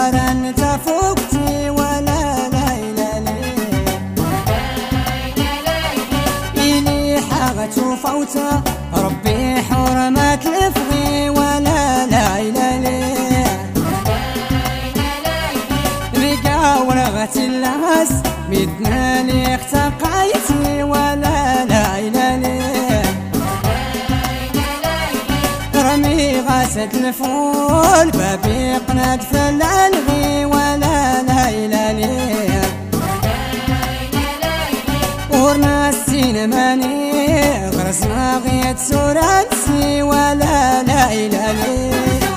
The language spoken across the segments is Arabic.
رن تفوقتي ولا ليلى إلي حاغت وفوتا ربي حرمت الفغي ولا ليلى رقا ورغت اللاس مدنا لي اختقيتي ولا ليلى رمي غاسد الفول بابي قناد فلالغي ولا ليلى ورنا السينماني غرسنا غيت سورانسي ولا ليلى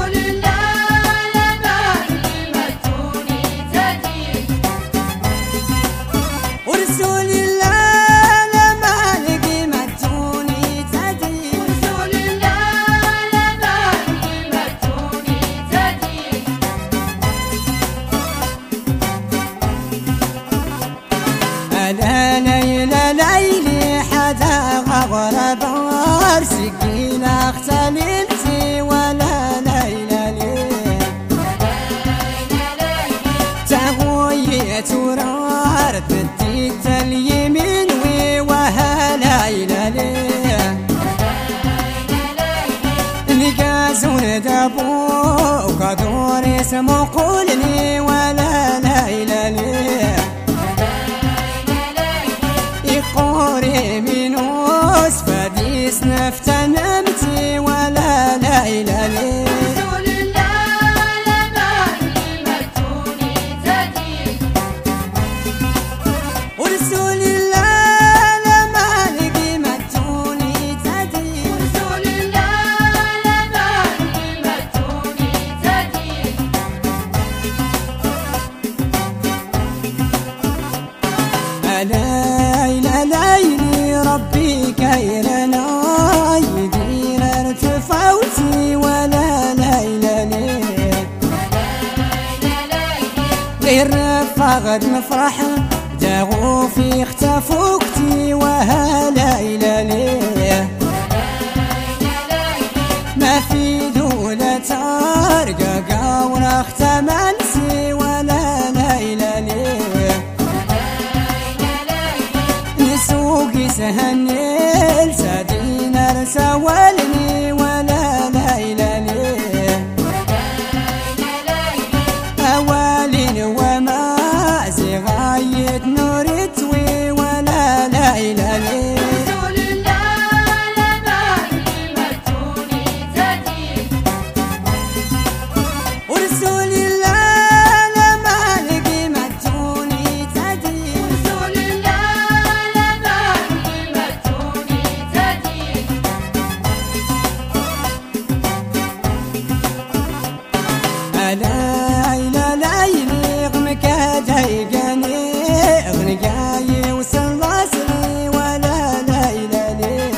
لا ليلى ليلي حدا غرب سكينة اختللتي ولا ليلى تغويت ورارت بديت اليمين وها ليلى نقازون دابو وقدور اسمو قولني ولا ليلى قوري مينوس فديس نفتا نمتي ولا ليلى ورسول الله لما لقي متوني تدي ورسول الله لما لقي متوني تدي ليلي ربي كيرنا يدير ارتفوتي ولا ليلى غير فقد نفرح داغو في اختفوكتي وها ليلى ما في دولة ترقى ورا اختمنسي ولا ليلى سوقي سهنيل سادين ارسوالني ولا ليلى اوالين وما زغاية نور توي ولا ليلى ليلي غمك جايقاني غنقاي وصل راسي ولا ليلى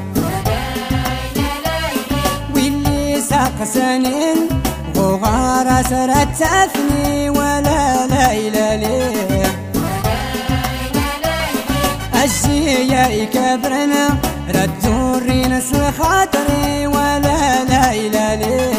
واللي ساق سنين وغار سرت تثني ولا ليلى الشيا يكبرنا ردوا الرينس لخاطري ولا ليلى